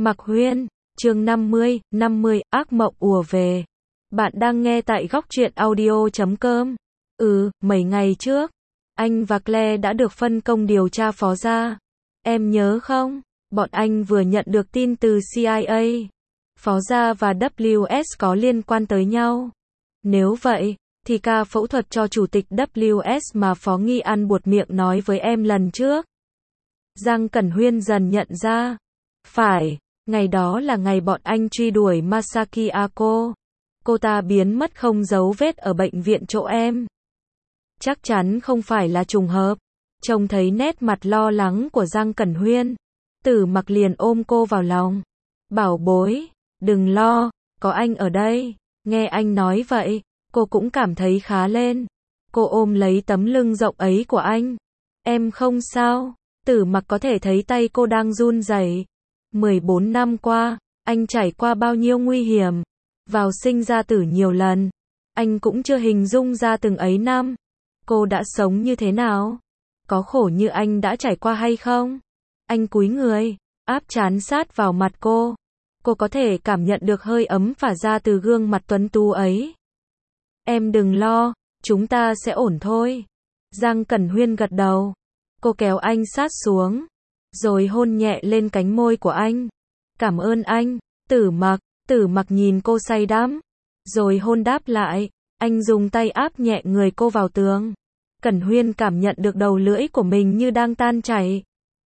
Mạc Huyên, chương 50, ác mộng ùa về. Bạn đang nghe tại góc truyện audio.com. Mấy ngày trước, anh và Claire đã được phân công điều tra Phó Gia. Em nhớ không? Bọn anh vừa nhận được tin từ CIA. Phó Gia và WS có liên quan tới nhau. Nếu vậy, thì ca phẫu thuật cho chủ tịch WS mà Phó Nghi An buột miệng nói với em lần trước. Giang Cẩn Huyên dần nhận ra. Phải, ngày đó là ngày bọn anh truy đuổi Masaki Ako. Cô ta biến mất không dấu vết ở bệnh viện chỗ em. Chắc chắn không phải là trùng hợp. Trông thấy nét mặt lo lắng của Giang Cẩn Huyên, Tử Mặc liền ôm cô vào lòng. Bảo bối, đừng lo, có anh ở đây. Nghe anh nói vậy, cô cũng cảm thấy khá lên. Cô ôm lấy tấm lưng rộng ấy của anh. Em không sao. Tử Mặc có thể thấy tay cô đang run rẩy. 14 năm qua, anh trải qua bao nhiêu nguy hiểm, vào sinh ra tử nhiều lần. Anh cũng chưa hình dung ra từng ấy năm, cô đã sống như thế nào? Có khổ như anh đã trải qua hay không? Anh cúi người, áp trán sát vào mặt cô. Cô có thể cảm nhận được hơi ấm phả ra từ gương mặt tuấn tú ấy. Em đừng lo, chúng ta sẽ ổn thôi. Giang Cẩn Huyên gật đầu. Cô kéo anh sát xuống, rồi hôn nhẹ lên cánh môi của anh. Cảm ơn anh, Tử Mặc nhìn cô say đắm, rồi hôn đáp lại. Anh dùng tay áp nhẹ người cô vào tường. Cẩn Huyên cảm nhận được đầu lưỡi của mình như đang tan chảy.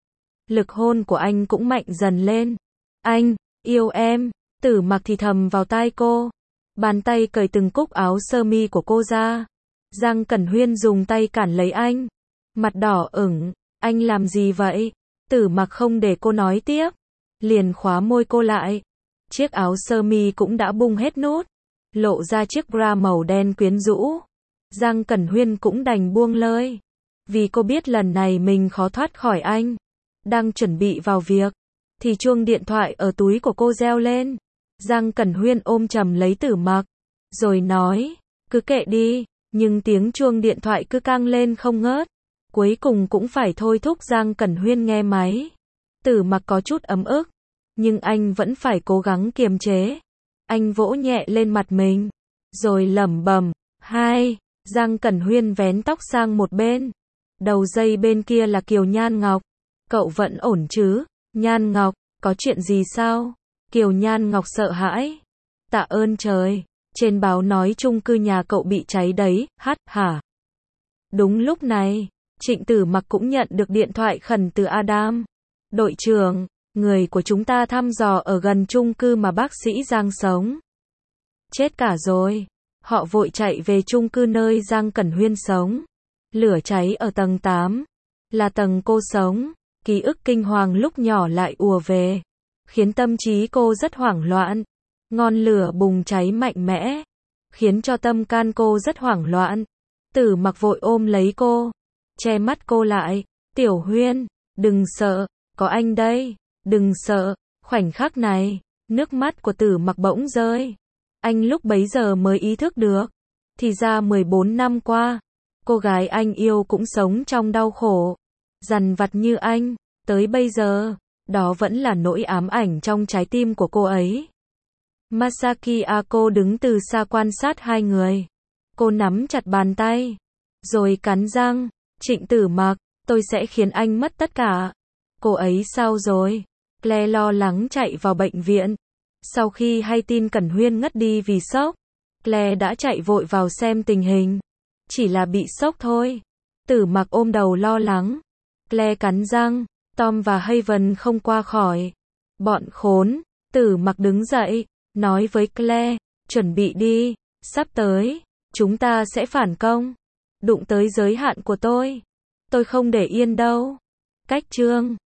Lực hôn của anh cũng mạnh dần lên. Anh, yêu em, Tử Mặc thì thầm vào tai cô. Bàn tay cởi từng cúc áo sơ mi của cô ra. Giang Cẩn Huyên dùng tay cản lấy anh. Mặt đỏ ửng, anh làm gì vậy? Tử Mặc không để cô nói tiếp, liền khóa môi cô lại. Chiếc áo sơ mi cũng đã bung hết nút, lộ ra chiếc bra màu đen quyến rũ. Giang Cẩn Huyên cũng đành buông lơi, vì cô biết lần này mình khó thoát khỏi anh. Đang chuẩn bị vào việc, thì chuông điện thoại ở túi của cô reo lên. Giang Cẩn Huyên ôm chầm lấy Tử Mặc, rồi nói, cứ kệ đi, nhưng tiếng chuông điện thoại cứ căng lên không ngớt. Cuối cùng cũng phải thôi thúc Giang Cẩn Huyên nghe máy. Tử Mặc có chút ấm ức, nhưng anh vẫn phải cố gắng kiềm chế. Anh vỗ nhẹ lên mặt mình, rồi lẩm bẩm, hai. Giang Cẩn Huyên vén tóc sang một bên. Đầu dây bên kia là Kiều Nhan Ngọc. Cậu vẫn ổn chứ? Nhan Ngọc, có chuyện gì sao? Kiều Nhan Ngọc sợ hãi. Tạ ơn trời, trên báo nói chung cư nhà cậu bị cháy đấy, hả? Đúng lúc này, Trịnh Tử Mặc cũng nhận được điện thoại khẩn từ Adam. Đội trưởng, người của chúng ta thăm dò ở gần chung cư mà bác sĩ Giang sống. Chết cả rồi. Họ vội chạy về chung cư nơi Giang Cẩn Huyên sống. Lửa cháy ở tầng 8, là tầng cô sống. Ký ức kinh hoàng lúc nhỏ lại ùa về, khiến tâm trí cô rất hoảng loạn. Ngọn lửa bùng cháy mạnh mẽ, khiến cho tâm can cô rất hoảng loạn. Tử Mặc vội ôm lấy cô, che mắt cô lại. Tiểu Huyên, đừng sợ, có anh đây, đừng sợ. Khoảnh khắc này, nước mắt của Tử Mặc bỗng rơi. Anh lúc bấy giờ mới ý thức được, thì ra 14 năm qua, cô gái anh yêu cũng sống trong đau khổ, dằn vặt như anh. Tới bây giờ, đó vẫn là nỗi ám ảnh trong trái tim của cô ấy. Masaki Ako đứng từ xa quan sát hai người. Cô nắm chặt bàn tay, rồi cắn răng. Trịnh Tử Mặc, tôi sẽ khiến anh mất tất cả. Cô ấy sao rồi? Claire lo lắng chạy vào bệnh viện. Sau khi hay tin Cẩn Huyên ngất đi vì sốc, Claire đã chạy vội vào xem tình hình. Chỉ là bị sốc thôi. Tử Mặc ôm đầu lo lắng. Claire cắn răng. Tom và Haven không qua khỏi. Bọn khốn. Tử Mặc đứng dậy, nói với Claire, chuẩn bị đi, sắp tới, chúng ta sẽ phản công. Đụng tới giới hạn của tôi không để yên đâu. Cách chương